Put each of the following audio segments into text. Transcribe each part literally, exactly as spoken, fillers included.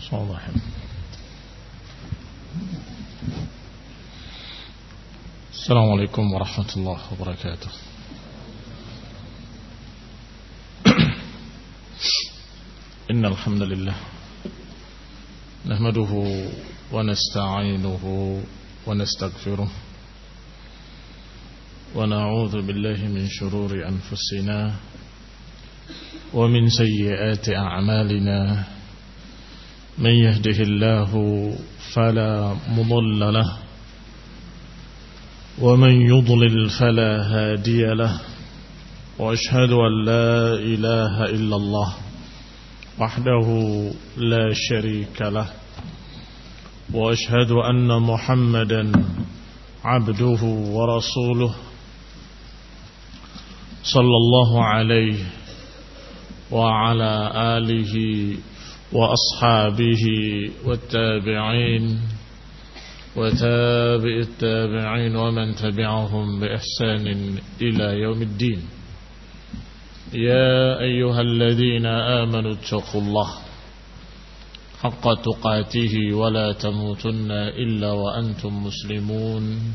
Assalamualaikum warahmatullahi wabarakatuh. Innal hamdalillah nahmaduhu wa nasta'inuhu wa nastaghfiruh wa na'udzu billahi min shururi anfusina wa min sayyiati a'malina. Man yahdihillahu fala mudilla lahu wa man yudlil fala hadiya lahu. Wa ashhadu an la ilaha illallah wahdahu la syarika lah. Wa ashhadu anna Muhammadan abduhu wa rasuluh sallallahu alaihi wa ala alihi wa ashabihi wa tabi'in wa tabi'it tabi'in wa man tabi'ahum bi ihsanin ila yaumiddin. Ya ayyuhalladzina amanu taqullaha haqqa tuqatih wa la tamutunna illa wa antum muslimun.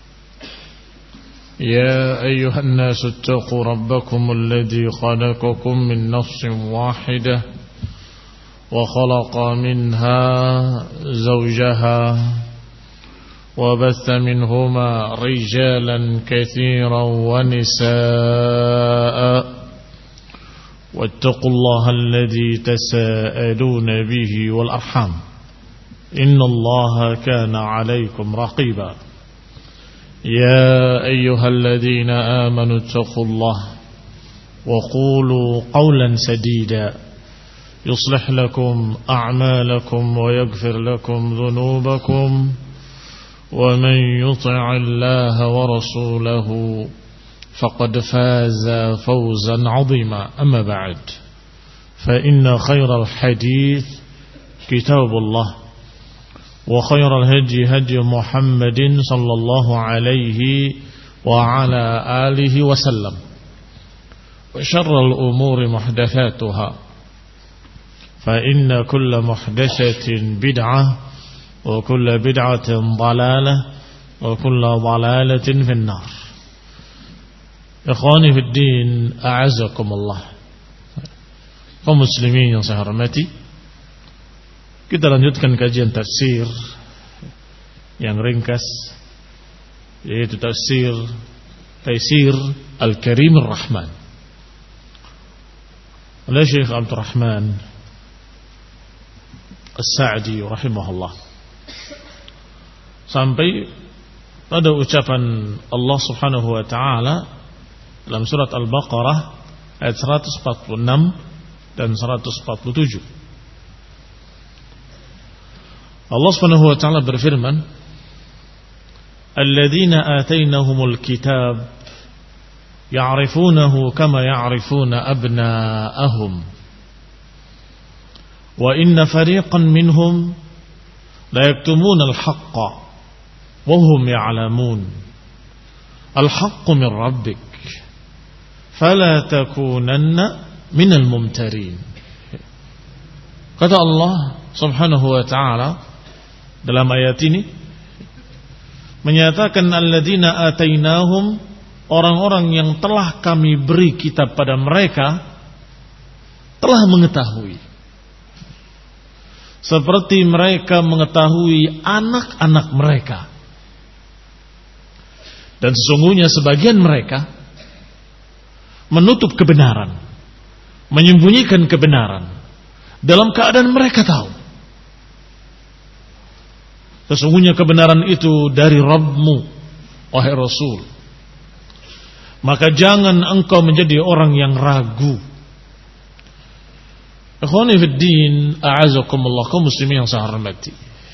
Ya ayyuhan nasu taqu rabbakum alladzi khalaqakum min nafsin wahidah wa khalaqa minha zawjaha wa batha minhuma rijalan katsiran wa nisaa'a. واتقوا الله الذي تساءلون به والأرحام إن الله كان عليكم رقيبا. يا أيها الذين آمنوا اتقوا الله وقولوا قولا سديدا يصلح لكم أعمالكم ويغفر لكم ذنوبكم ومن يطع الله ورسوله فقد فاز فوزا عظيما. أما بعد فإن خير الحديث كتاب الله وخير الهدي هدي محمد صلى الله عليه وعلى آله وسلم وشر الأمور محدثاتها فإن كل محدثة بدعة وكل بدعة ضلالة وكل ضلالة في النار. Ikhwani fid din, a'azakumullah. Kaum muslimin yang saya hormati, kita lanjutkan kajian tafsir yang ringkas, yaitu tafsir Taisir Al-Karim Ar-Rahman oleh Syekh Abdul Rahman As-Sa'di rahimahullah, sampai pada ucapan Allah Subhanahu wa taala dalam surat Al-Baqarah ayat seratus empat puluh enam dan seratus empat puluh tujuh. Allah Subhanahu wa taala berfirman, "Alladzina atainahumul kitab ya'rifunahu kama ya'rifuna abna'ahum wa inna fariqan minhum la yaktumuna al-haqqa wa hum ya'lamun. Al-haqqu min rabbik fala takunanna minal mumtarin." Kata Allah Subhanahu wa taala dalam ayat ini menyatakan alladzina atainahum, orang-orang yang telah kami beri kitab pada mereka telah mengetahui seperti mereka mengetahui anak-anak mereka, dan sesungguhnya sebagian mereka menutup kebenaran, menyembunyikan kebenaran dalam keadaan mereka tahu sesungguhnya kebenaran itu dari Rabbmu, wahai Rasul. Maka jangan engkau menjadi orang yang ragu. Ikhwani fid din, a'azakumullah, kaum muslimin yang saya hormati.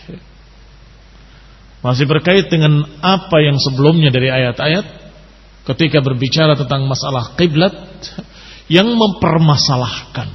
Masih berkait dengan apa yang sebelumnya dari ayat-ayat ketika berbicara tentang masalah kiblat, yang mempermasalahkan,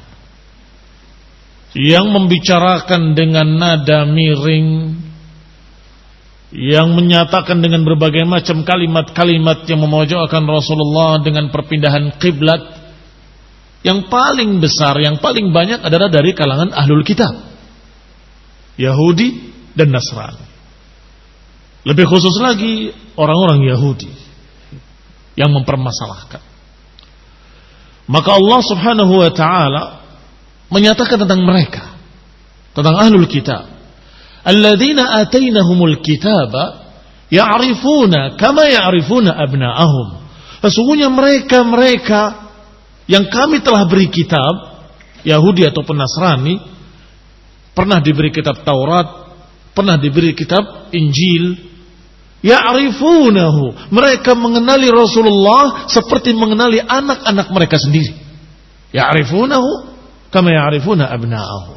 yang membicarakan dengan nada miring, yang menyatakan dengan berbagai macam kalimat-kalimat yang memojokkan Rasulullah dengan perpindahan kiblat, yang paling besar, yang paling banyak adalah dari kalangan ahlul kitab. Yahudi dan Nasrani. Lebih khusus lagi orang-orang Yahudi yang mempermasalahkan. Maka Allah Subhanahu wa taala menyatakan tentang mereka, tentang ahlul kitab, alladzina atainahumul kitaba ya'rifuna kama ya'rifuna abna'ahum. Sesungguhnya mereka-mereka yang kami telah beri kitab, Yahudi ataupun Nasrani, pernah diberi kitab Taurat, pernah diberi kitab Injil, ya'rifunahu, mereka mengenali Rasulullah seperti mengenali anak-anak mereka sendiri. Ya'rifunahu kama ya'rifuna abna'ahum.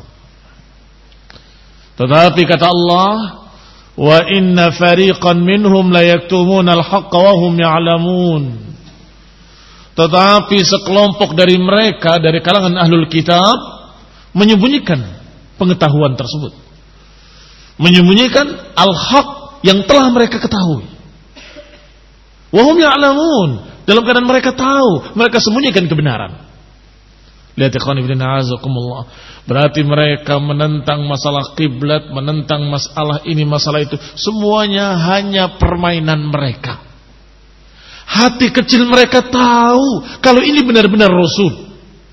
Tetapi kata Allah, wa inna fariqan minhum la yaktumuna al-haqqa wa hum ya'lamun. Tetapi sekelompok dari mereka, dari kalangan ahlul kitab, menyembunyikan pengetahuan tersebut, menyembunyikan al-haq yang telah mereka ketahui. Wa hum ya'lamun, dalam keadaan mereka tahu, mereka sembunyikan kebenaran. Lihat ikhwan fillah azakumullah. Berarti mereka menentang masalah kiblat, menentang masalah ini, masalah itu, semuanya hanya permainan mereka. Hati kecil mereka tahu kalau ini benar-benar Rasul.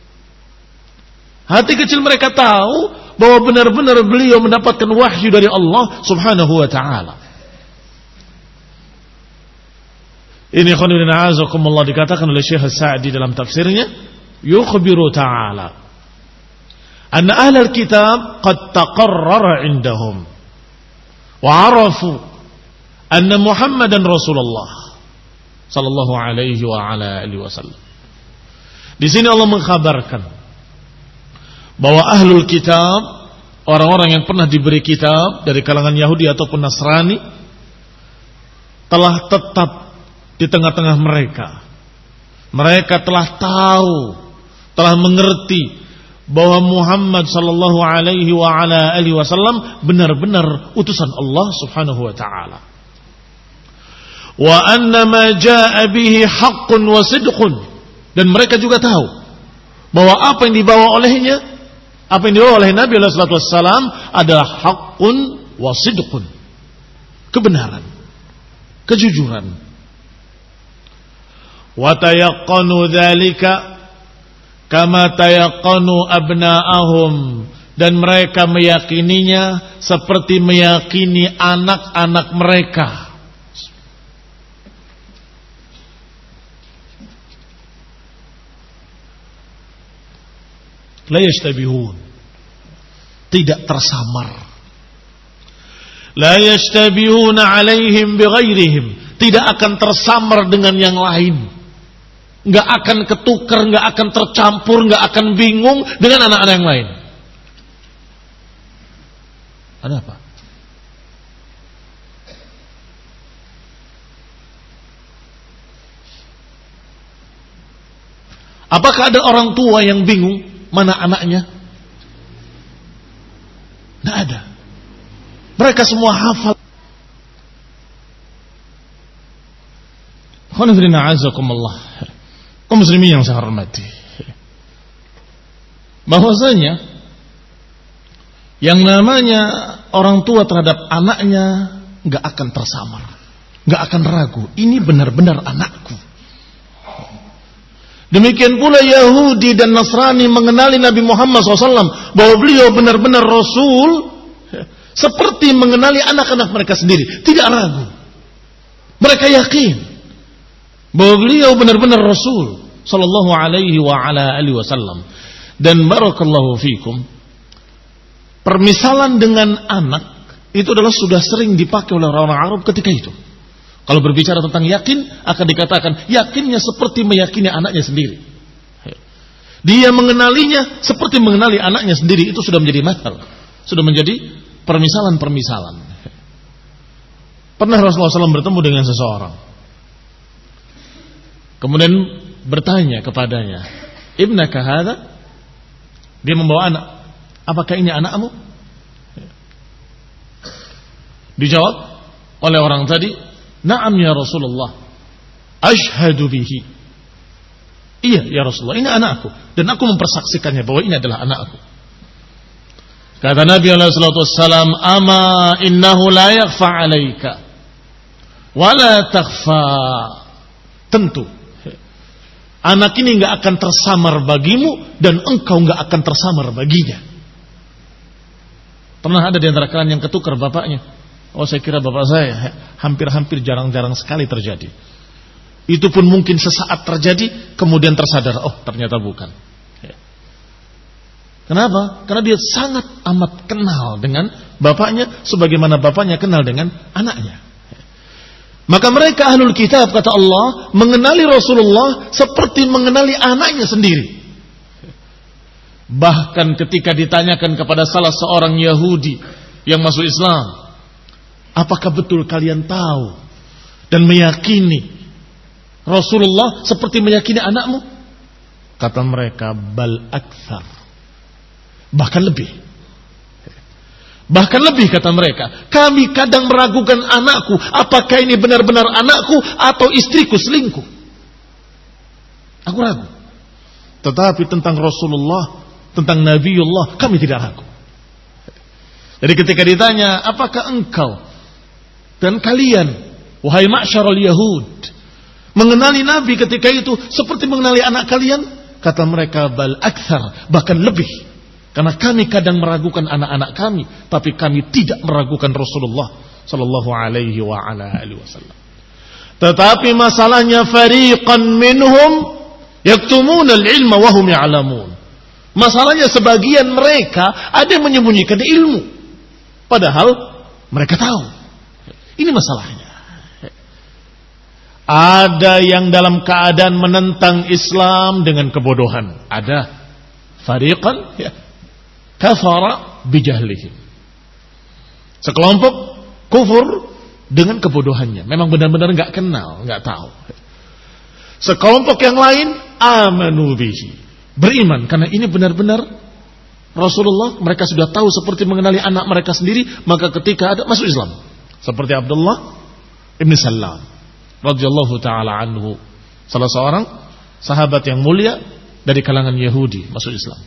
Hati kecil mereka tahu bahwa benar-benar beliau mendapatkan wahyu dari Allah Subhanahu wa taala. Ini khonibina azakumullah dikatakan oleh Syekh As-Sa'di dalam tafsirnya, yukhbiru ta'ala anna ahlal kitab qad taqarrara indahum wa arafu anna Muhammadan Rasulullah sallallahu alaihi wa ala alihi wasallam. Di sini Allah mengkhabarkan bahwa ahlul kitab, orang-orang yang pernah diberi kitab dari kalangan Yahudi ataupun Nasrani, telah tetap di tengah-tengah mereka. Mereka telah tahu, telah mengerti bahwa Muhammad sallallahu alaihi wa ala alihi wasallam benar-benar utusan Allah Subhanahu wa taala. Wa anna ma jaa bihi haqqun wa sidqun, dan mereka juga tahu bahwa apa yang dibawa olehnya, apa yang dibawa oleh Nabi sallallahu alaihi wasallam adalah haqqun wa sidqun, kebenaran, kejujuran. Wa tayaqqanu dzalika kama tayaqqanu abna'ahum, dan mereka meyakininya seperti meyakini anak-anak mereka. La yashtabihun, tidak tersamar. La yashtabihuna alaihim bighairihim, tidak akan tersamar dengan yang lain. Enggak akan ketukar, enggak akan tercampur, enggak akan bingung dengan anak-anak yang lain. Ada apa? Apakah ada orang tua yang bingung mana anaknya? Tidak ada. Mereka semua hafal. Khonifrina azakumullah, kaum muslimin yang saya hormati, bahwasanya yang namanya orang tua terhadap anaknya nggak akan tersamar, nggak akan ragu. Ini benar-benar anakku. Demikian pula Yahudi dan Nasrani mengenali Nabi Muhammad shallallahu alaihi wasallam bahwa beliau benar-benar Rasul, seperti mengenali anak-anak mereka sendiri. Tidak ragu. Mereka yakin bahwa beliau benar-benar Rasul sallallahu alaihi wa ala alihi wasallam. Dan barakallahu fikum, permisalan dengan anak itu adalah sudah sering dipakai oleh orang-orang Arab ketika itu. Kalau berbicara tentang yakin, akan dikatakan yakinnya seperti meyakini anaknya sendiri. Dia mengenalinya seperti mengenali anaknya sendiri. Itu sudah menjadi mathal, sudah menjadi permisalan-permisalan. Pernah Rasulullah shallallahu alaihi wasallam bertemu dengan seseorang, kemudian bertanya kepadanya, ibnaka hadha? Dia membawa anak. Apakah ini anakmu? Dijawab oleh orang tadi, na'am ya Rasulullah, ashhadu bihi. Iya ya Rasulullah, ini anakku, dan aku mempersaksikannya bahwa ini adalah anakku. Kata Nabi alaihi salatu wassalam, "Ama innahu la yakhfa 'alaika wa la takhfa." Tentu anak ini enggak akan tersamar bagimu dan engkau enggak akan tersamar baginya. Pernah ada di antara kalian yang ketukar bapaknya? Oh, saya kira bapak saya. Hampir-hampir jarang-jarang sekali terjadi. Itu pun mungkin sesaat terjadi, kemudian tersadar, oh ternyata bukan. Kenapa? Karena dia sangat amat kenal dengan bapaknya, sebagaimana bapaknya kenal dengan anaknya. Maka mereka ahlul kitab, kata Allah, mengenali Rasulullah seperti mengenali anaknya sendiri. Bahkan ketika ditanyakan kepada salah seorang Yahudi yang masuk Islam, apakah betul kalian tahu dan meyakini Rasulullah seperti meyakini anakmu? Kata mereka, bal akthar. Bahkan lebih. Bahkan lebih kata mereka. Kami kadang meragukan anakku. Apakah ini benar-benar anakku atau istriku selingkuh? Aku ragu. Tetapi tentang Rasulullah, tentang Nabiullah, kami tidak ragu. Jadi ketika ditanya, apakah engkau dan kalian, wahai ma'syarul Yahud, mengenali Nabi ketika itu seperti mengenali anak kalian? Kata mereka, bal akthar, bahkan lebih. Karena kami kadang meragukan anak-anak kami, tapi kami tidak meragukan Rasulullah sallallahu alaihi wa ala alihi wasallam. Tetapi masalahnya, fariqan minhum yaktumuna al-ilma wa hum ya'lamun. Masalahnya sebagian mereka ada yang menyembunyikan ilmu, padahal mereka tahu. Ini masalahnya. Ada yang dalam keadaan menentang Islam dengan kebodohan. Ada. Fariqan ya, kafara bijahlihim. Sekelompok kufur dengan kebodohannya. Memang benar-benar enggak kenal, enggak tahu. Sekelompok yang lain amanu bihi, beriman karena ini benar-benar Rasulullah. Mereka sudah tahu seperti mengenali anak mereka sendiri, maka ketika ada masuk Islam. Seperti Abdullah ibn Salam radhiyallahu taala anhu, salah seorang sahabat yang mulia dari kalangan Yahudi, masuk Islam.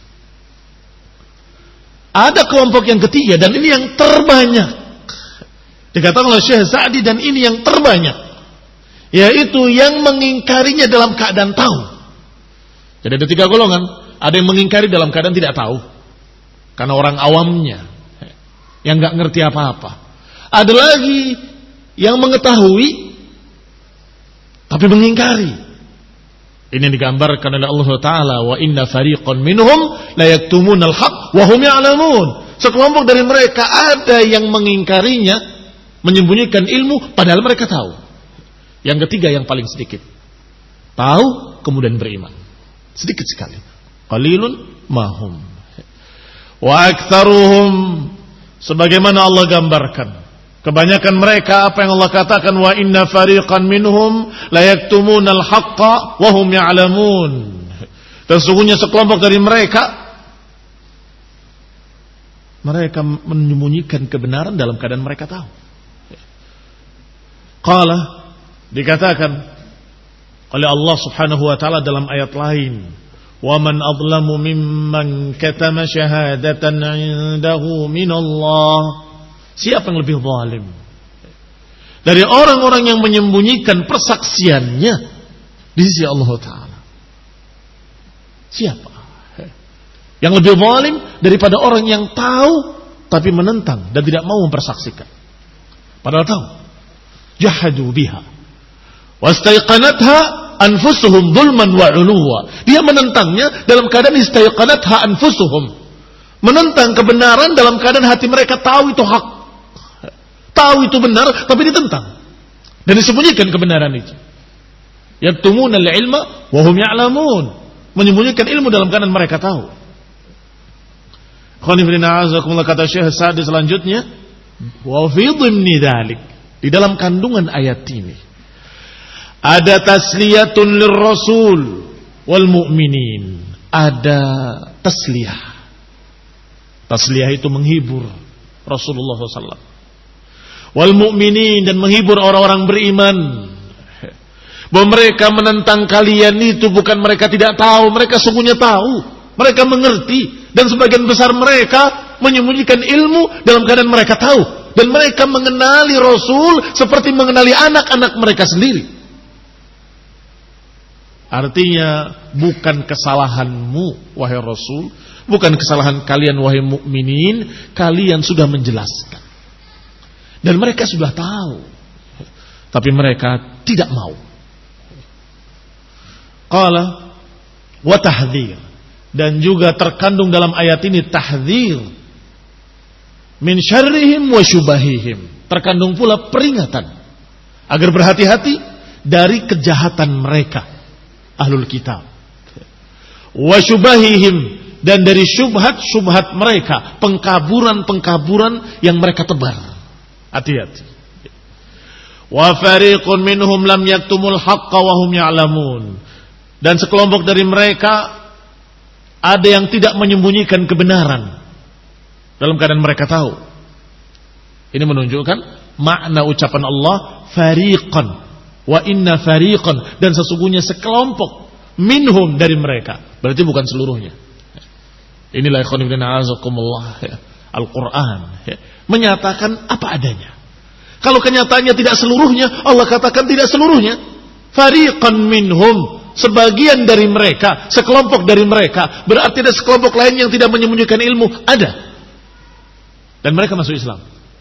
Ada kelompok yang ketiga, dan ini yang terbanyak. Dikatakan oleh Syekh Sa'di, dan ini yang terbanyak, yaitu yang mengingkarinya dalam keadaan tahu. Jadi ada tiga golongan. Ada yang mengingkari dalam keadaan tidak tahu, karena orang awamnya yang gak ngerti apa-apa. Ada lagi yang mengetahui tapi mengingkari. Ini digambarkan oleh Allah Ta'ala, wa inna fariqan minhum la yaktumunal haqq wa hum ya'lamun. Sekelompok dari mereka ada yang mengingkarinya, menyembunyikan ilmu padahal mereka tahu. Yang ketiga yang paling sedikit, tahu kemudian beriman, sedikit sekali. Qalilun mahum wa aktsaruhum, sebagaimana Allah gambarkan, kebanyakan mereka apa yang Allah katakan, wa inna fariqan minhum la yaktumunal haqqa wa hum ya'lamun. Dan sesungguhnya sekelompok dari mereka mereka menyembunyikan kebenaran dalam keadaan mereka tahu. Qala, dikatakan oleh Allah Subhanahu wa taala dalam ayat lain, wa man adlamu mimman katama syahadatan 'indahu minallah. Siapa yang lebih zalim dari orang-orang yang menyembunyikan persaksiannya di sisi Allah Ta'ala? Siapa yang lebih zalim daripada orang yang tahu tapi menentang dan tidak mau mempersaksikan? Padahal tahu. Jahadu biha wastaiqanatha anfusuhum zulman wa 'uluwa. Dia menentangnya dalam keadaan istaiqanatha anfusuhum, menentang kebenaran dalam keadaan hati mereka tahu itu hak, tahu itu benar, tapi ditentang dan disembunyikan kebenaran itu. Yaktumunal ilma wa hum ya'lamun, menyembunyikan ilmu dalam keadaan mereka tahu. Khonifrina azakumullah, kata Syekh Sa'di selanjutnya, wa fi dhimni dzalik, di dalam kandungan ayat ini ada tasliyatun lirrasul wal mu'minin, ada tasliyah. Tasliyah itu menghibur Rasulullah sallallahu alaihi wasallam wal mu'minin, dan menghibur orang-orang beriman, bahwa mereka menentang kalian itu bukan mereka tidak tahu, mereka sungguhnya tahu, mereka mengerti, dan sebagian besar mereka menyembunyikan ilmu dalam keadaan mereka tahu. Dan mereka mengenali Rasul seperti mengenali anak-anak mereka sendiri. Artinya bukan kesalahanmu wahai Rasul, bukan kesalahan kalian wahai mukminin, kalian sudah menjelaskan. Dan mereka sudah tahu. Tapi mereka tidak mau. Qala wa tahdhir, dan juga terkandung dalam ayat ini tahdhir min syarrihim wa syubahihim, terkandung pula peringatan agar berhati-hati dari kejahatan mereka ahlul kitab, wa syubahihim, dan dari syubhat-syubhat mereka, pengkaburan-pengkaburan yang mereka tebar. Hati-hati. Wa fariqun minhum lam yaktumul haqqa wa hum ya'lamun, dan sekelompok dari mereka ada yang tidak menyembunyikan kebenaran dalam keadaan mereka tahu. Ini menunjukkan makna ucapan Allah fariqan wa inna fariqan, dan sesungguhnya sekelompok minhum dari mereka, berarti bukan seluruhnya. Inilah ikhwan fillah azakumullah, Al-Quran menyatakan apa adanya. Kalau kenyataannya tidak seluruhnya, Allah katakan tidak seluruhnya. Fariqan minhum, sebagian dari mereka, sekelompok dari mereka, berarti ada sekelompok lain yang tidak menyembunyikan ilmu, ada. Dan mereka masuk Islam.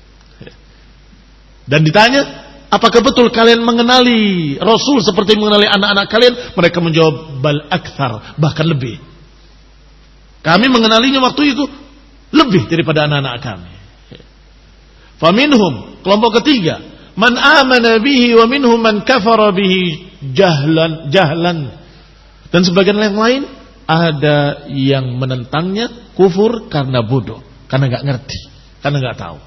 Dan ditanya, apakah betul kalian mengenali Rasul seperti mengenali anak-anak kalian? Mereka menjawab, bal akthar, bahkan lebih. Kami mengenalinya waktu itu lebih daripada anak-anak kami. Faminhum, kelompok ketiga, man amana bihi wa minhum man kafara bihi jahlan jahlan. Dan sebagian yang lain ada yang menentangnya kufur karena bodoh, karena enggak ngerti, karena enggak tahu.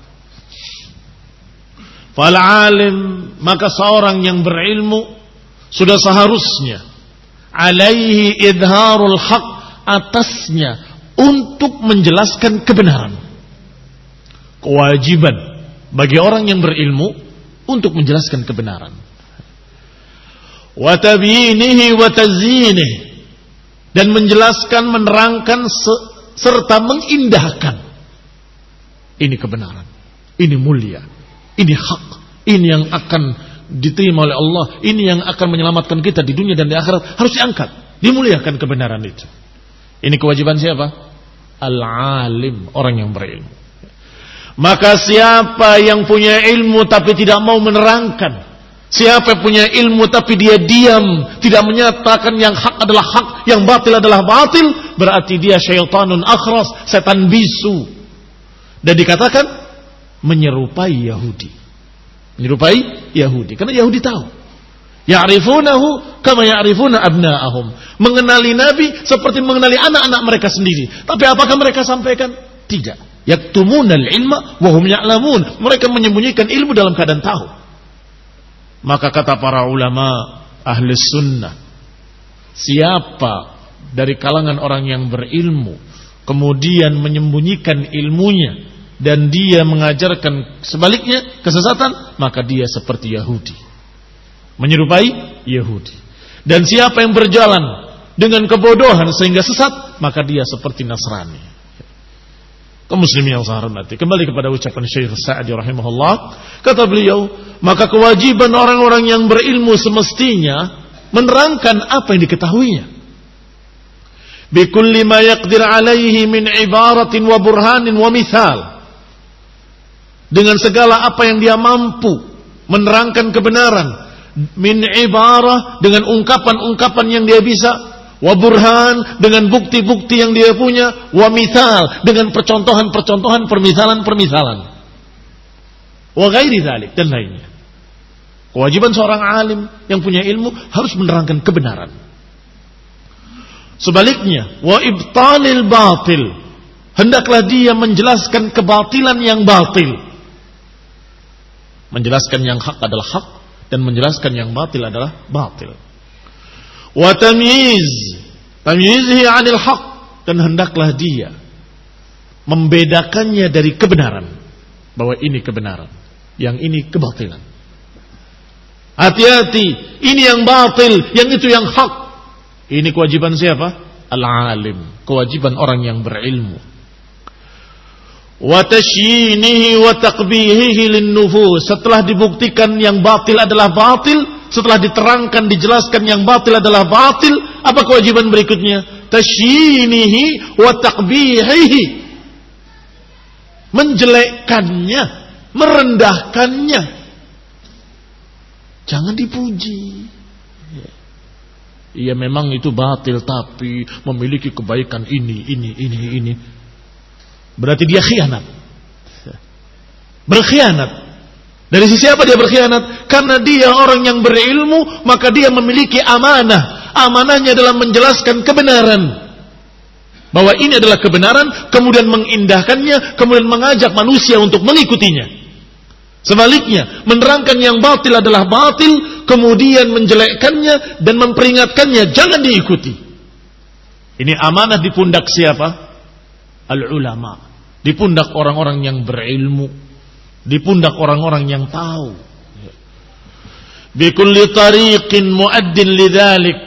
Fal alim, maka seorang yang berilmu sudah seharusnya alaihi idharul haq, atasnya untuk menjelaskan kebenaran. Kewajiban bagi orang yang berilmu untuk menjelaskan kebenaran. Wa tabyinihi wa tazyinihi, dan menjelaskan, menerangkan serta mengindahkan. Ini kebenaran, ini mulia, ini hak, ini yang akan diterima oleh Allah, ini yang akan menyelamatkan kita di dunia dan di akhirat. Harus diangkat, dimuliakan kebenaran itu. Ini kewajiban siapa? Al-alim, orang yang berilmu. Maka siapa yang punya ilmu tapi tidak mau menerangkan, siapa yang punya ilmu tapi dia diam, tidak menyatakan yang hak adalah hak, yang batil adalah batil, berarti dia syaitanun akhras, setan bisu. Dan dikatakan menyerupai Yahudi. Menyerupai Yahudi, karena Yahudi tahu. Ya'rifunahu kama ya'rifuna abna'ahum. Mengenali Nabi seperti mengenali anak-anak mereka sendiri. Tapi apakah mereka sampaikan? Tidak. Yaktumunal ilma wa hum ya'lamun. Mereka menyembunyikan ilmu dalam keadaan tahu. Maka kata para ulama ahli sunnah, siapa dari kalangan orang yang berilmu kemudian menyembunyikan ilmunya dan dia mengajarkan sebaliknya kesesatan, maka dia seperti Yahudi, menyerupai Yahudi. Dan siapa yang berjalan dengan kebodohan sehingga sesat, maka dia seperti Nasrani. Kaum muslimin yang saya hormati, kembali kepada ucapan Syekh Sa'di rahimahullah, kata beliau, maka kewajiban orang-orang yang berilmu semestinya menerangkan apa yang diketahuinya. Bikulli ma yaqdir alaihi min ibaratin wa burhanin wa mithal, dengan segala apa yang dia mampu menerangkan kebenaran, min ibarah, dengan ungkapan-ungkapan yang dia bisa, wa burhan, dengan bukti-bukti yang dia punya, wa mithal, dengan percontohan-percontohan, permisalan-permisalan, wa ghairi dzalik, dan lainnya. Kewajiban seorang alim yang punya ilmu harus menerangkan kebenaran. Sebaliknya, wa ibtalil batil, hendaklah dia menjelaskan kebatilan yang batil. Menjelaskan yang hak adalah hak dan menjelaskan yang batil adalah batil. Wa tamyiz, tamyizhi 'anil haq, dan hendaklah dia membedakannya dari kebenaran, bahwa ini kebenaran, yang ini kebatilan. Hati-hati, ini yang batil, yang itu yang hak. Ini kewajiban siapa? Al-alim, kewajiban orang yang berilmu. wa tashyinihi wa taqbihihi lin-nufus. Setelah dibuktikan yang batil adalah batil, setelah diterangkan dijelaskan yang batil adalah batil, apa kewajiban berikutnya? Tashyinihi wa taqbihihi, menjelekkannya, merendahkannya. Jangan dipuji. Iya memang itu batil, tapi memiliki kebaikan ini, ini, ini, ini. Berarti dia khianat. Berkhianat. Dari sisi apa dia berkhianat? Karena dia orang yang berilmu, maka dia memiliki amanah. Amanahnya adalah menjelaskan kebenaran. Bahwa ini adalah kebenaran, kemudian mengindahkannya, kemudian mengajak manusia untuk mengikutinya. Sebaliknya, menerangkan yang batil adalah batil, kemudian menjelekkannya dan memperingatkannya, jangan diikuti. Ini amanah di pundak siapa? Al-ulama. Di pundak orang-orang yang berilmu, di pundak orang-orang yang tahu. Bi kulli tariqin mu'addin lidzalik.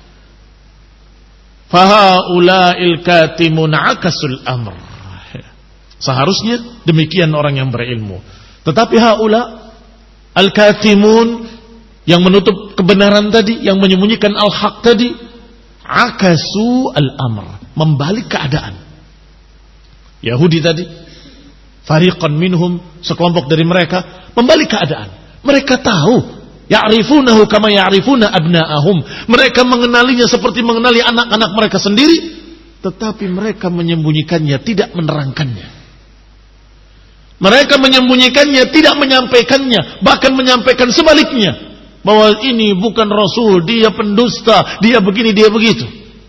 Fahaula'il katimun akasul amr. Seharusnya demikian orang yang berilmu. Tetapi haula al-katimun, yang menutup kebenaran tadi, yang menyembunyikan al-haq tadi, akasu al-amr, membalik keadaan. Yahudi tadi, fariqan minhum, sekelompok dari mereka membalik keadaan. Mereka tahu, ya'rifunahu kama ya'rifuna abna'ahum. Mereka mengenalinya seperti mengenali anak-anak mereka sendiri, tetapi mereka menyembunyikannya, tidak menerangkannya. Mereka menyembunyikannya, tidak menyampaikannya, bahkan menyampaikan sebaliknya, bahwa ini bukan Rasul, dia pendusta, dia begini, dia begitu.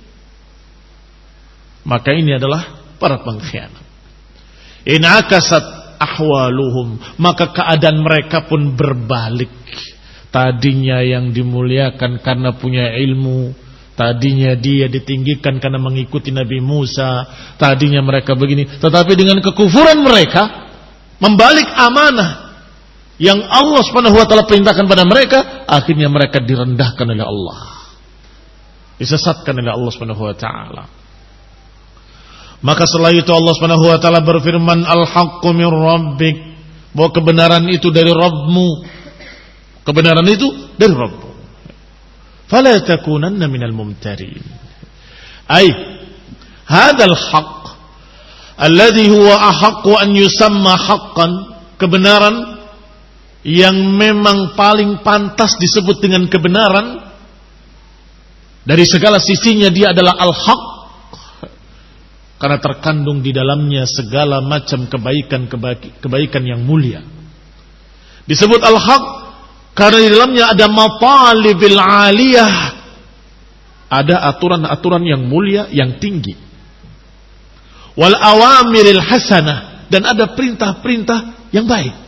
Maka ini adalah para pengkhianat. In akasat ahwaluhum, maka keadaan mereka pun berbalik. Tadinya yang dimuliakan karena punya ilmu, tadinya dia ditinggikan karena mengikuti Nabi Musa, tadinya mereka begini, tetapi dengan kekufuran mereka, membalik amanah yang Allah Subhanahu wa taala perintahkan pada mereka, akhirnya mereka direndahkan oleh Allah, disesatkan oleh Allah Subhanahu wa taala. Maka setelah itu Allah Subhanahu wa taala berfirman, al-haqqu min rabbik, bahwa kebenaran itu dari Rabbmu. Kebenaran itu dari Rabbmu. Fala takunanna minal mumtarin. Ay hadzal haqq alladhi huwa ahaqqu an yusamma haqqan, kebenaran yang memang paling pantas disebut dengan kebenaran, dari segala sisinya dia adalah al-haq, karena terkandung di dalamnya segala macam kebaikan-kebaikan yang mulia. Disebut al-haq karena di dalamnya ada matalibil aliyah, ada aturan-aturan yang mulia, yang tinggi. Wal awamiril hasanah, dan ada perintah-perintah yang baik.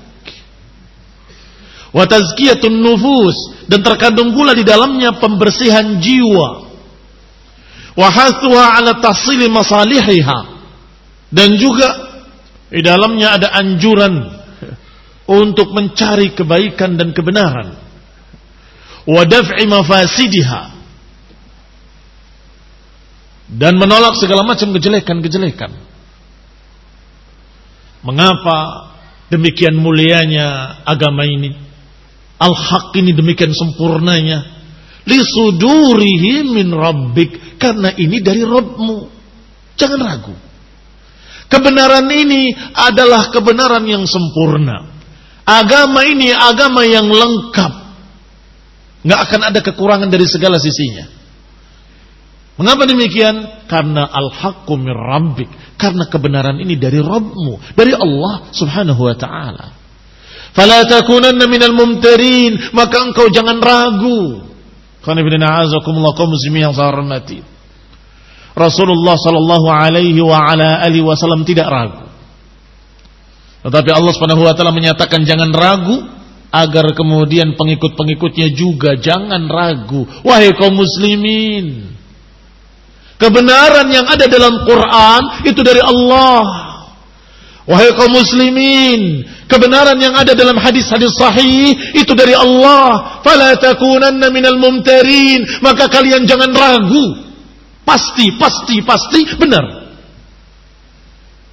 Wa tazkiyatun nufus, dan terkandung pula di dalamnya pembersihan jiwa. Wa hathuha ala tahsili masalihiha, dan juga di dalamnya ada anjuran untuk mencari kebaikan dan kebenaran. Wa daf'i mafasidiha, dan menolak segala macam kejelekan-kejelekan. Mengapa demikian mulianya agama ini? Al-haq ini demikian sempurnanya. Lisudurihi min rabbik, karena ini dari Rabbmu. Jangan ragu. Kebenaran ini adalah kebenaran yang sempurna. Agama ini agama yang lengkap. Nggak akan ada kekurangan dari segala sisinya. Mengapa demikian? Karena al-haqqu min rabbik, karena kebenaran ini dari Rabbmu, dari Allah Subhanahu wa taala. Fala takunanna minal mumtarin, maka engkau jangan ragu. Qul inna a'azakumullah kaum muslimin yang saya hormati. Rasulullah sallallahu alaihi wa ala alihi wasallam tidak ragu. Tetapi Allah Subhanahu wa taala menyatakan jangan ragu, agar kemudian pengikut-pengikutnya juga jangan ragu. Wahai kaum muslimin, kebenaran yang ada dalam Quran itu dari Allah. Wahai kaum muslimin, kebenaran yang ada dalam hadis-hadis sahih itu dari Allah. Fala takunanna minal mumtarin, maka kalian jangan ragu. Pasti, pasti, pasti benar.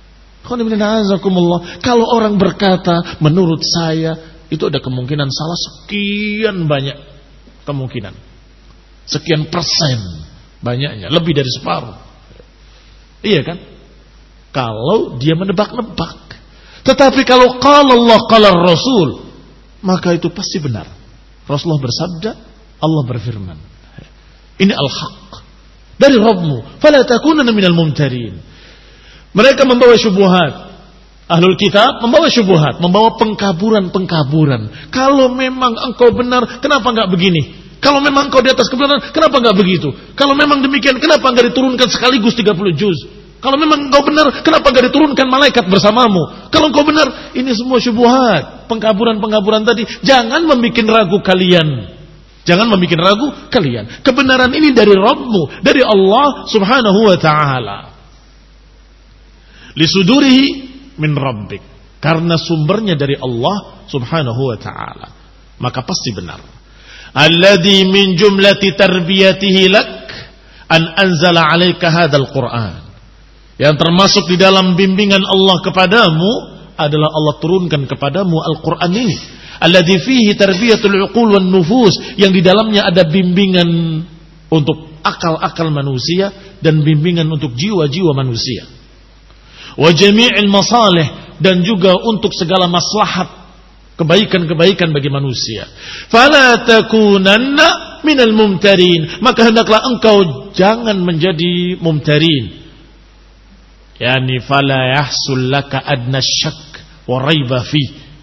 Kalau orang berkata menurut saya, itu ada kemungkinan salah sekian banyak kemungkinan. Sekian persen banyaknya, lebih dari separuh. Iya kan? Kalau dia menebak-nebak. Tetapi kalau qala Allah qala Rasul, maka itu pasti benar. Rasulullah bersabda, Allah berfirman. Ini al-haq dari Rabbmu, fala takunanna minal mumtarin. Mereka membawa syubhat. Ahlul kitab membawa syubhat, membawa pengkaburan-pengkaburan. Kalau memang engkau benar, kenapa enggak begini? Kalau memang engkau di atas kebenaran, kenapa enggak begitu? Kalau memang demikian, kenapa enggak diturunkan sekaligus tiga puluh juz? Kalau memang engkau benar, kenapa enggak diturunkan malaikat bersamamu? Kalau engkau benar, ini semua syubhat, pengkaburan-pengkaburan tadi. Jangan membuat ragu kalian. Jangan membuat ragu kalian. Kebenaran ini dari Rabbmu, dari Allah Subhanahu wa taala. Lisudurihi min rabbik, karena sumbernya dari Allah Subhanahu wa taala, maka pasti benar. Alladzi min jumlati tarbiyatihi lak an anzala 'alaika hadzal Qur'an. Yang termasuk di dalam bimbingan Allah kepadamu adalah Allah turunkan kepadamu Al-Qur'an ini. Alladzi fihi tarbiyatul 'uqul wan nufus, yang di dalamnya ada bimbingan untuk akal-akal manusia dan bimbingan untuk jiwa-jiwa manusia. Wa jami'il masalih, dan juga untuk segala maslahat, kebaikan-kebaikan bagi manusia. Fala takunanna minal mumtarin, maka hendaklah engkau jangan menjadi mumtarin. Yani fala yahsul laka adna syak wa raiba fi,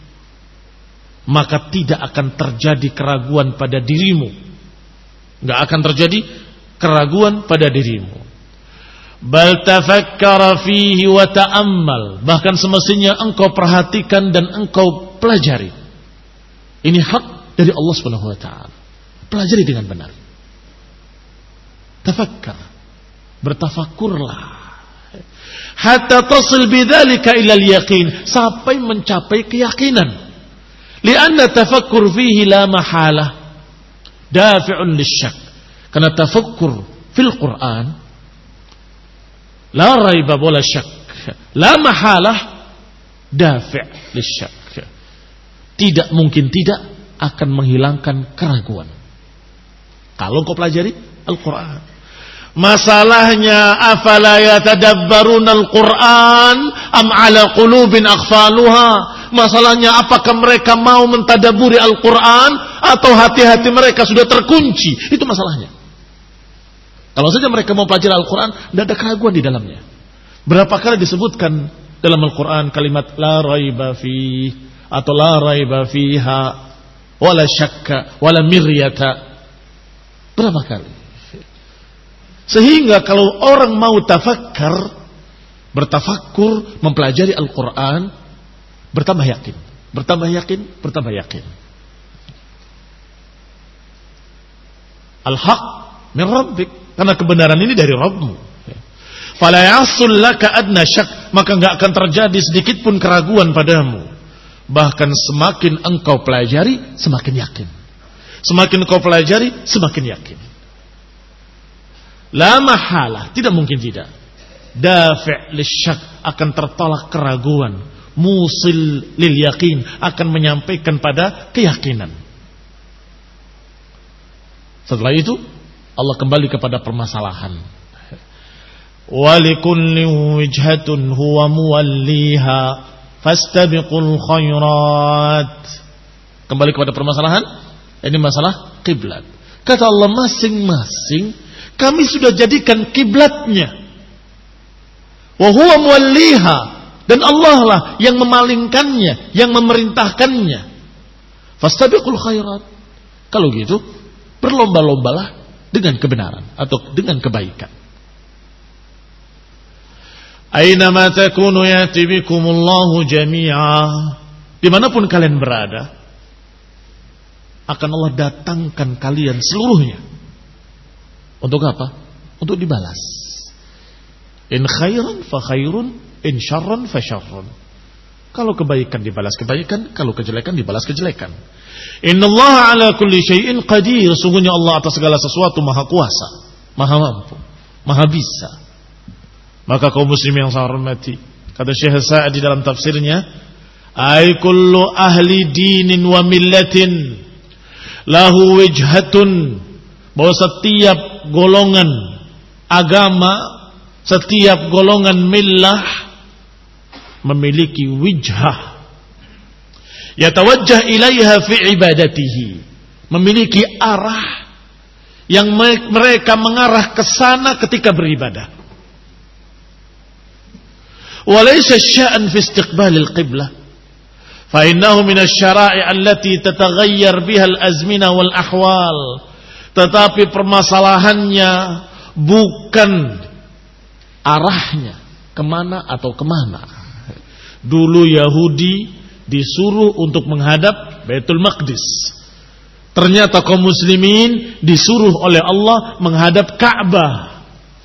maka tidak akan terjadi keraguan pada dirimu. Enggak akan terjadi keraguan pada dirimu. Bal tafakkara fihi wa ta'ammal, bahkan semestinya engkau perhatikan dan engkau pelajari. Ini hak dari Allah Subhanahu wa taala. Pelajari dengan benar. Tafakkar, bertafakkurlah. Hatta tasil bidzalika ila al-yaqin, sampai mencapai keyakinan. Lianna tafakkur fihi la mahalah dafi'un lisyak. Karena tafakkur fil Quran la raiba wala syak, la mahalah dafi' lisyak. Tidak mungkin tidak akan menghilangkan keraguan kalau kau pelajari Al-Quran. Masalahnya, afala yatadabbaruna Al-Quran am ala qulubin aghfaluha. Masalahnya, apakah mereka mau mentadaburi Al-Quran atau hati-hati mereka sudah terkunci? Itu masalahnya. Kalau saja mereka mau pelajari Al-Quran, tidak ada keraguan di dalamnya. Berapa kali disebutkan dalam Al-Quran kalimat la raiba fi atau la raiba fiha wala syakka wala miryata? Berapa kali? Sehingga kalau orang mau tafakkar, bertafakkur, mempelajari Al-Quran, bertambah yakin, bertambah yakin, bertambah yakin. Al-haq min rabbik, karena kebenaran ini dari Rabbmu. Fala yasul laka adna syak, maka enggak akan terjadi sedikit pun keraguan padamu. Bahkan semakin engkau pelajari, semakin yakin. Semakin engkau pelajari, semakin yakin. La mahalah, tidak mungkin tidak. Dafi' lisyak, akan tertolak keraguan. Musil lil yakin, akan menyampaikan pada keyakinan. Setelah itu Allah kembali kepada permasalahan. Walikulli wijhatun huwa muwalliha fastabiqul khairat. Kembali kepada permasalahan. Ini masalah kiblat. Kata Allah, masing-masing kami sudah jadikan kiblatnya. Wa huwa muwalliha, dan Allah lah yang memalingkannya, yang memerintahkannya. Fastabiqul khairat. Kalau gitu, berlomba-lombalah dengan kebenaran atau dengan kebaikan. Aynama takunu yati bikumullahu jami'a. Dimanapun kalian berada, akan Allah datangkan kalian seluruhnya. Untuk apa? Untuk dibalas. In khairan fa khairun, in syarran fa syarrun. Kalau kebaikan dibalas kebaikan, kalau kejelekan dibalas kejelekan. Innallaha ala kulli syai'in qadir. Sungguhnya Allah atas segala sesuatu maha kuasa, maha mampu, maha bisa. Maka kaum muslim yang saya hormati, Kata Syekh Sa'di dalam tafsirnya, ay kullu ahli dinin wa millatin lahu wijhatun, bahwa setiap golongan agama, setiap golongan millah memiliki wijhah, yatawajjah ilaiha fi ibadatihi, memiliki arah yang mereka mengarah ke sana ketika beribadah. Walaysa sya'an fi istiqbalil qiblah, fa innahu min asy-syara'i' allati tataghayyar biha al-azmina wal ahwal. Tetapi permasalahannya bukan arahnya kemana atau kemana. Dulu Yahudi disuruh untuk menghadap Baitul Maqdis. Ternyata kaum muslimin disuruh oleh Allah menghadap Ka'bah.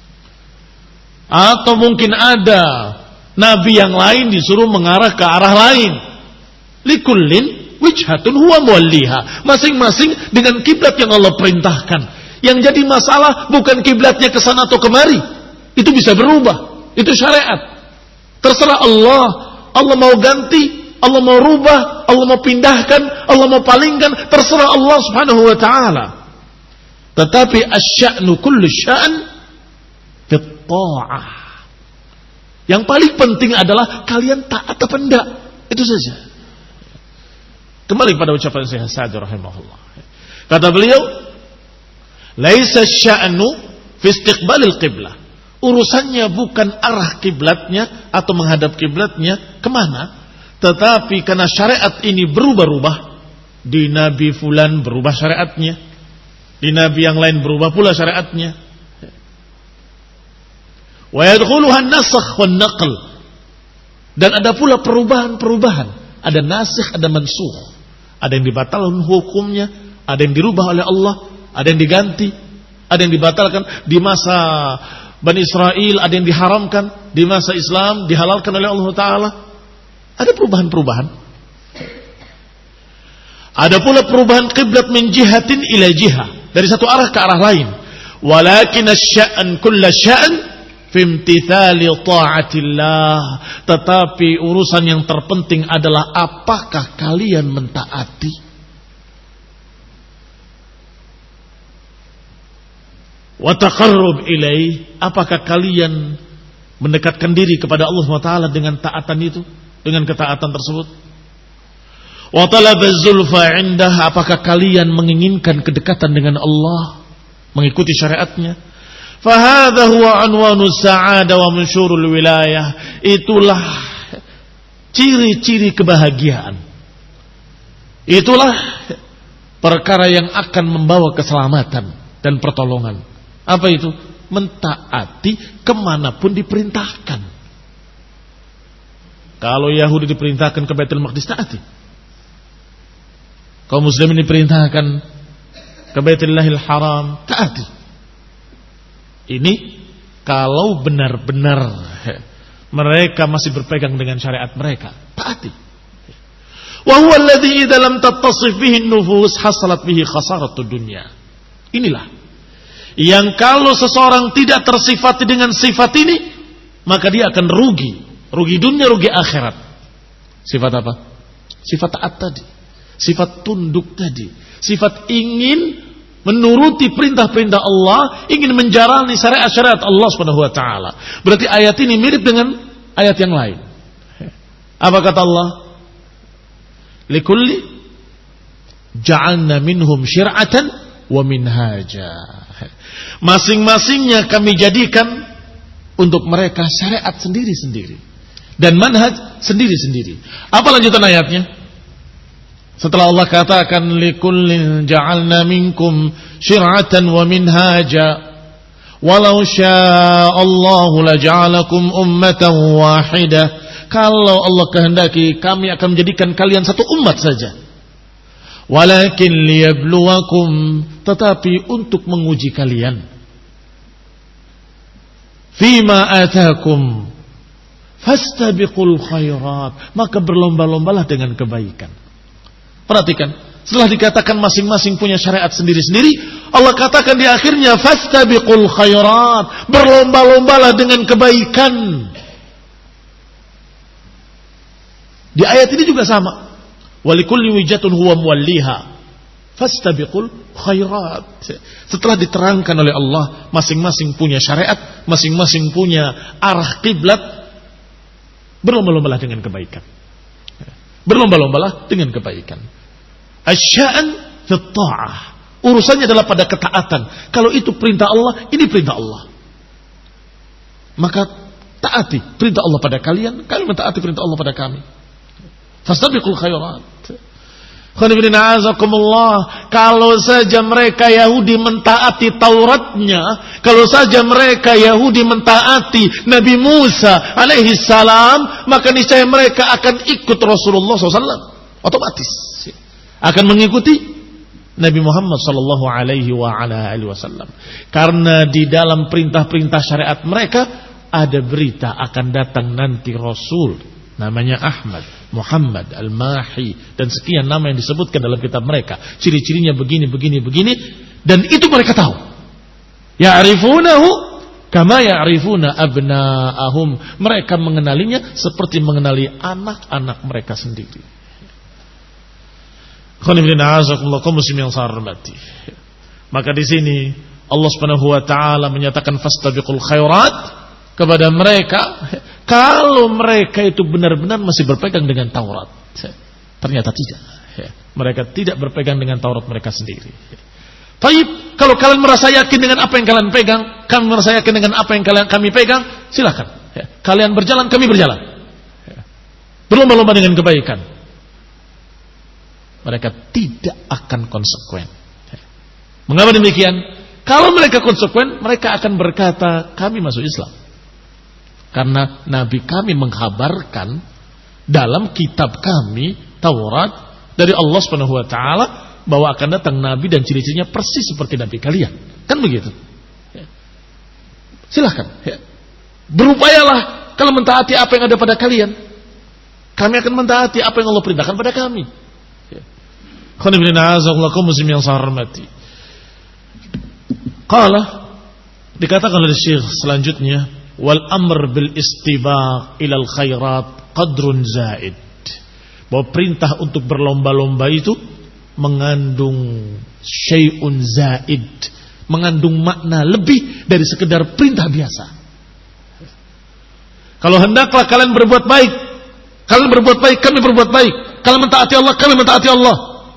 Atau mungkin ada nabi yang lain disuruh mengarah ke arah lain. Likullin wijhatun huwa muwalliha. Masing-masing dengan kiblat yang Allah perintahkan. Yang jadi masalah bukan kiblatnya ke sana atau kemari. Itu bisa berubah. Itu syariat. Terserah Allah. Allah mau ganti, Allah mau rubah, Allah mau pindahkan, Allah mau palingkan, terserah Allah Subhanahu wa taala. Tetapi asy-sya'nu kullu sya'n fit tha'ah. Yang paling penting adalah kalian taat apa enggak. Itu saja. Kembali pada ucapan Syekh Sa'di rahimahullah. Kata beliau, laisa asy-sya'nu fi istiqbalil qiblah. Urusannya bukan arah kiblatnya atau menghadap kiblatnya kemana, tetapi karena syariat ini berubah-ubah, di Nabi fulan berubah syariatnya, di Nabi yang lain berubah pula syariatnya. Wa yadkhuluha an-nasakh wan naql, dan ada pula perubahan-perubahan, ada nasikh, ada mansukh, ada yang dibatalkan hukumnya, ada yang dirubah oleh Allah, ada yang diganti, ada yang dibatalkan di masa Bani Israel, ada yang diharamkan di masa Islam, dihalalkan oleh Allah Ta'ala. Ada perubahan-perubahan. Ada pula perubahan qiblat min jihatin ila jihah, dari satu arah ke arah lain. Walakin asy-sya'an kulla sya'an fi imtithali ta'atillah. Tetapi urusan yang terpenting adalah apakah kalian mentaati, wa taqarrub ilaih, apakah kalian mendekatkan diri kepada Allah subhanahu wa taala dengan taatan itu, dengan ketaatan tersebut. Wa talabaz zulfa indah, apakah kalian menginginkan kedekatan dengan Allah, mengikuti syariatnya. Fa hadha huwa unwanus sa'ada wa mansyurul wilayah. Itulah ciri-ciri kebahagiaan. Itulah perkara yang akan membawa keselamatan dan pertolongan. Apa itu? Mentaati kemanapun diperintahkan. Kalau Yahudi diperintahkan ke Baitul Maqdis, taati. Kaum muslimin diperintahkan ke Baitullahil Haram, taati. Ini kalau benar-benar mereka masih berpegang dengan syariat mereka, taati. Wa huwa alladhi idza lam tattasif bihi an-nufus hasalat bihi khasaratud dunya. Inilah yang kalau seseorang tidak tersifati dengan sifat ini, maka dia akan rugi. Rugi dunia, rugi akhirat. Sifat apa? Sifat taat tadi. Sifat tunduk tadi. Sifat ingin menuruti perintah-perintah Allah, ingin menjalani syariat-syariat Allah Subhanahu wa taala. Berarti ayat ini mirip dengan ayat yang lain. Apa kata Allah? Likulli ja'alna minhum syir'atan wa minhaja. Masing-masingnya kami jadikan untuk mereka syariat sendiri-sendiri dan manhaj sendiri-sendiri. Apa lanjutan ayatnya? Setelah Allah katakan likullin ja'alna minkum syir'atan wa minhaja walau sya'allahu laja'alakum ummatan wahidah. Kalau Allah kehendaki, kami akan menjadikan kalian satu umat saja. Walakin liyabluwakum, tetapi untuk menguji kalian. Fima atakum fastabiqul khairat, maka berlomba-lombalah dengan kebaikan. Perhatikan, setelah dikatakan masing-masing punya syariat sendiri-sendiri, Allah katakan di akhirnya fastabiqul khairat, berlomba-lombalah dengan kebaikan. Di ayat ini juga sama. Walikulli wijatun huwa muwalliha fastabiqul khairat. Setelah diterangkan oleh Allah, masing-masing punya syariat, masing-masing punya arah kiblat, berlomba-lombalah dengan kebaikan. Berlomba-lombalah dengan kebaikan. Asya'an fi ta'ah. Urusannya adalah pada ketaatan. Kalau itu perintah Allah, ini perintah Allah. Maka taati perintah Allah pada kalian, kalian mentaati perintah Allah pada kami. Fastabiqul khairat. Kalau saja mereka Yahudi mentaati Tauratnya, kalau saja mereka Yahudi mentaati Nabi Musa alaihi salam, maka niscaya mereka akan ikut Rasulullah shallallahu alaihi wasallam. Otomatis akan mengikuti Nabi Muhammad sallallahu alaihi wasallam. Karena di dalam perintah-perintah syariat mereka ada berita akan datang nanti Rasul. Namanya Ahmad, Muhammad, Al-Mahi, dan sekian nama yang disebutkan dalam kitab mereka. Ciri-cirinya begini, begini, begini. Dan itu mereka tahu. Ya'rifunahu kama ya'rifuna abna'ahum. Mereka mengenalinya seperti mengenali anak-anak mereka sendiri. Maka di sini Allah Subhanahu wa taala menyatakan fastabiqul khairat kepada mereka kalau mereka itu benar-benar masih berpegang dengan Taurat. Ternyata tidak. Mereka tidak berpegang dengan Taurat mereka sendiri. Baik, kalau kalian merasa yakin dengan apa yang kalian pegang, kami merasa yakin dengan apa yang kalian kami pegang, silakan. Kalian berjalan, kami berjalan. Berlomba-lomba dengan kebaikan. Mereka tidak akan konsekuen. Mengapa demikian? Kalau mereka konsekuen, mereka akan berkata, kami masuk Islam. Karena Nabi kami menghabarkan dalam kitab kami Taurat dari Allah Subhanahu wa taala bahwa akan datang Nabi dan ciri-cirinya persis seperti Nabi kalian. Kan begitu? Ya. Silahkan. Ya. Berupayalah kalau mentaati apa yang ada pada kalian. Kami akan mentaati apa yang Allah perintahkan pada kami. Ya. Qala dikatakan oleh Syekh selanjutnya wal amr bil istibaq ilal khairat qadrun zaid. Bahwa perintah untuk berlomba-lomba itu mengandung syai'un zaid, mengandung makna lebih dari sekedar perintah biasa. Kalau hendaklah kalian berbuat baik, kalian berbuat baik, kami berbuat baik. Kalian mentaati Allah, kami mentaati Allah.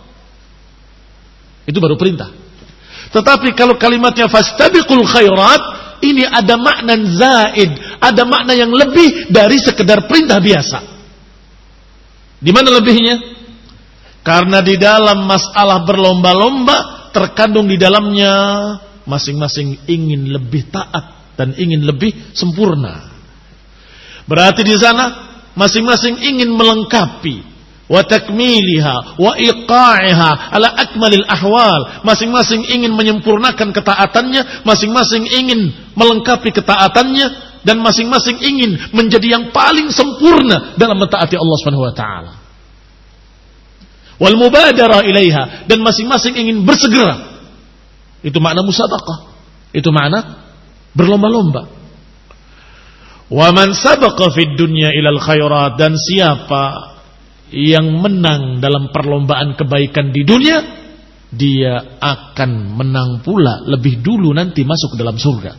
Itu baru perintah. Tetapi kalau kalimatnya fastabiqul khairat, ini ada makna zaid, ada makna yang lebih dari sekedar perintah biasa. Di mana lebihnya? Karena di dalam masalah berlomba-lomba terkandung di dalamnya masing-masing ingin lebih taat dan ingin lebih sempurna. Berarti di sana masing-masing ingin melengkapi wa takmiliha wa iqa'iha ala akmalil ahwal. Masing-masing ingin menyempurnakan ketaatannya, masing-masing ingin melengkapi ketaatannya, dan masing-masing ingin menjadi yang paling sempurna dalam mentaati Allah Subhanahu wa taala. Wal mubadara ilaiha, dan masing-masing ingin bersegera. Itu makna musabaqah. Itu makna berlomba-lomba. Wa man sabaqa fid dunya ilal khairat, dan siapa yang menang dalam perlombaan kebaikan di dunia, dia akan menang pula lebih dulu nanti masuk ke dalam surga.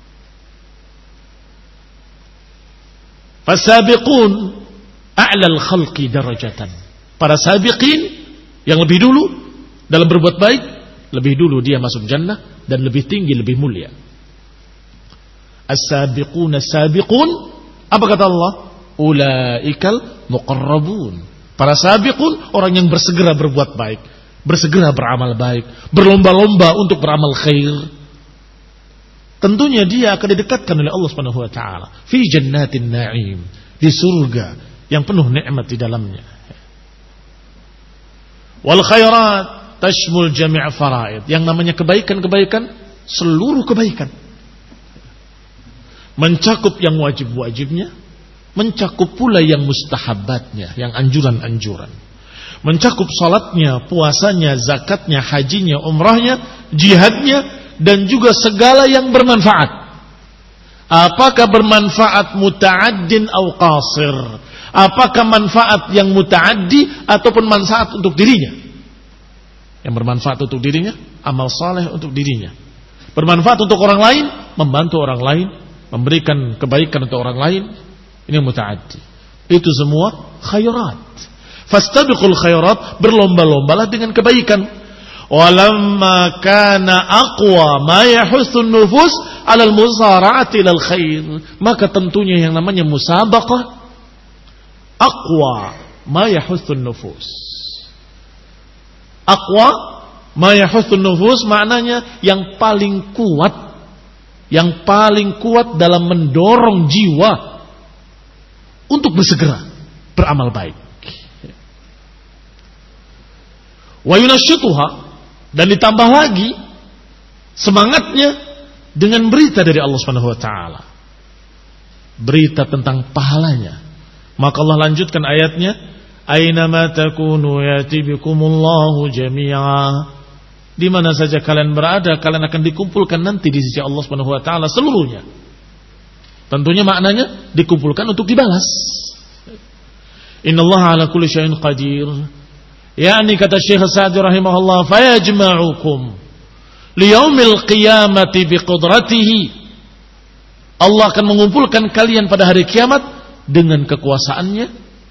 Fasabiqun a'lal khalqi darajatan. Para sabiqin yang lebih dulu dalam berbuat baik, lebih dulu dia masuk jannah dan lebih tinggi, lebih mulia. As-sabiqun as-sabiqun, apa kata Allah? Ulaikal muqarrabun. Para sabiqun, orang yang bersegera berbuat baik, bersegera beramal baik, berlomba-lomba untuk beramal khair. Tentunya dia akan didekatkan oleh Allah Subhanahu wa taala fi jannatin na'im, di surga yang penuh nikmat di dalamnya. Wal khairat tashmul jami' faraid. Yang namanya kebaikan-kebaikan, seluruh kebaikan. Mencakup yang wajib-wajibnya, mencakup pula yang mustahabatnya, yang anjuran-anjuran. Mencakup salatnya, puasanya, zakatnya, hajinya, umrahnya, jihadnya, dan juga segala yang bermanfaat. Apakah bermanfaat muta'addin atau qasir? Apakah manfaat yang muta'addi ataupun manfaat untuk dirinya? Yang bermanfaat untuk dirinya, amal saleh untuk dirinya. Bermanfaat untuk orang lain, membantu orang lain, memberikan kebaikan untuk orang lain, ini muta'addi. Itu semua khairat. Fastabiqul khairat, berlomba-lombalah dengan kebaikan. Walamma kana aqwa ma yahussun nufus 'ala al-musara'ati ilal khair. Maka tentunya yang namanya musabaqah aqwa ma yahussun nufus. Aqwa ma yahussun nufus maknanya yang paling kuat, yang paling kuat dalam mendorong jiwa untuk bersegera beramal baik. Wa yunashituha, dan ditambah lagi semangatnya dengan berita dari Allah Subhanahu wa taala. Berita tentang pahalanya. Maka Allah lanjutkan ayatnya, aina ma takunu yati bikumullahu jami'a. Di mana saja kalian berada, kalian akan dikumpulkan nanti di sisi Allah Subhanahu wa taala seluruhnya. Tentunya maknanya dikumpulkan untuk dibalas. Innallaha ala kulli syai'in qadir. Yani kata Syekh Sa'di rahimahullah, fayajma'ukum liyaumil qiyamati biqudratihi. Allah akan mengumpulkan kalian pada hari kiamat dengan kekuasaannya,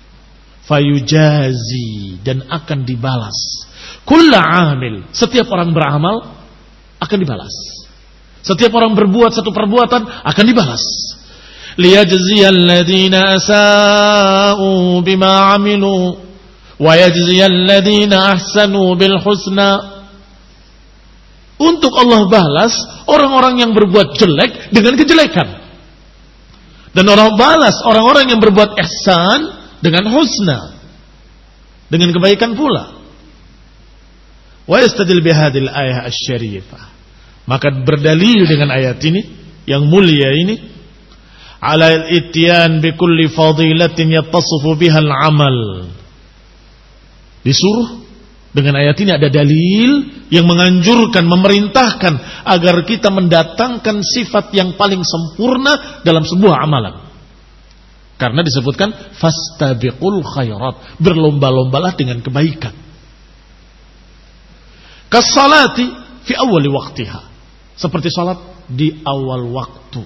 fayujazi, dan akan dibalas. Kulla amil, setiap orang beramal akan dibalas. Setiap orang berbuat satu perbuatan akan dibalas. Liyajziyal ladzina asa'u bima 'amilu wa yajziyal ladzina ahsanu bil husna. Untuk Allah balas orang-orang yang berbuat jelek dengan kejelekan, dan orang balas orang-orang yang berbuat ihsan dengan husna, dengan kebaikan pula. Wa yastadil bihadil ayah asy-syarifah, maka berdalil dengan ayat ini yang mulia ini, ala al-ityan bi kulli fadilatin yattasifu biha al-amal. Disuruh dengan ayat ini ada dalil yang menganjurkan, memerintahkan agar kita mendatangkan sifat yang paling sempurna dalam sebuah amalan. Karena disebutkan fastabiqul khairat, berlomba-lombalah dengan kebaikan. Kasalati fi awali waktiha, seperti salat di awal waktu.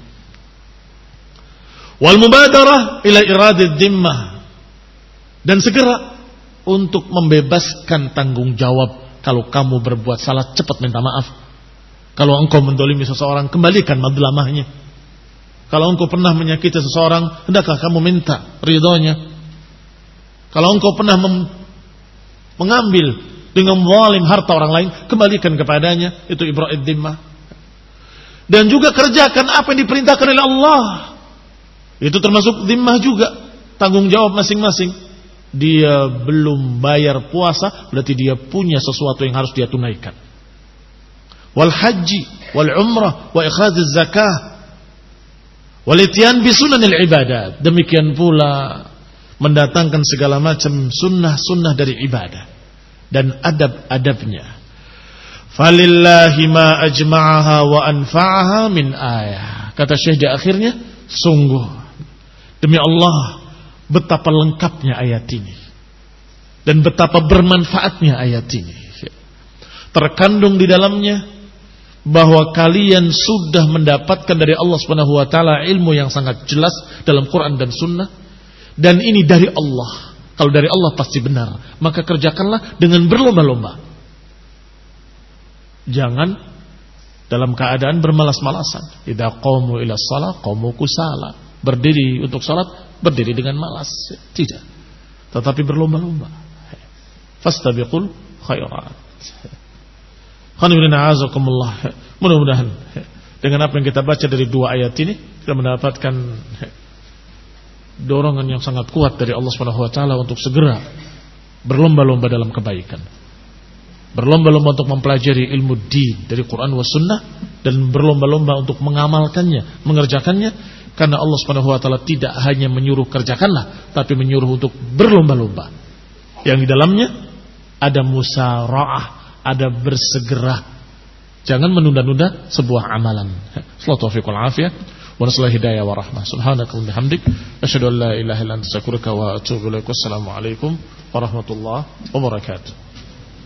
Wal mubadarah ila iradid dhimmah, dan segera untuk membebaskan tanggung jawab. Kalau kamu berbuat salah, cepat minta maaf. Kalau engkau mendolimi seseorang, kembalikan madlamahnya. Kalau engkau pernah menyakiti seseorang, hendaklah kamu minta ridhonya. Kalau engkau pernah mem- mengambil dengan zalim harta orang lain, kembalikan kepadanya. Itu ibra'id dhimmah. Dan juga kerjakan apa yang diperintahkan oleh Allah. Itu termasuk dhimmah juga, tanggung jawab masing-masing. Dia belum bayar puasa, berarti dia punya sesuatu yang harus dia tunaikan. Wal haji, wal umrah, wa ikhrajuz zakah, wal ityan bi sunanil ibadat. Demikian pula mendatangkan segala macam sunnah-sunnah dari ibadah dan adab-adabnya. Falillahi ma ajma'aha wa anfa'aha min ayah. Kata Syekh di akhirnya, sungguh demi Allah, betapa lengkapnya ayat ini dan betapa bermanfaatnya ayat ini. Terkandung di dalamnya bahwa kalian sudah mendapatkan dari Allah Subhanahu wa taala ilmu yang sangat jelas dalam Quran dan Sunnah, dan ini dari Allah. Kalau dari Allah pasti benar, maka kerjakanlah dengan berlomba-lomba. Jangan dalam keadaan bermalas-malasan. Idza qamu ila shalah qamu kusala. Berdiri untuk salat, berdiri dengan malas. Tidak. Tetapi berlomba-lomba. Fastabiqul khairat. Mudah-mudahan dengan apa yang kita baca dari dua ayat ini, kita mendapatkan dorongan yang sangat kuat dari Allah Subhanahu wa taala untuk segera berlomba-lomba dalam kebaikan. Berlomba-lomba untuk mempelajari ilmu din dari Quran wa Sunnah, dan berlomba-lomba untuk mengamalkannya, mengerjakannya. Karena Allah Subhanahu wa taala tidak hanya menyuruh kerjakanlah, tapi menyuruh untuk berlomba-lomba. Yang di dalamnya ada musara'ah, ada bersegera. Jangan menunda-nunda sebuah amalan. Sallallahu alaihi wasallam. wa nasallahu hidayah wa rahmah. Subhanaka wa bihamdik asyhadu an la ilaha illa anta astaghfiruka wa atubu ilaik. Wassalamu alaikum warahmatullahi wabarakatuh.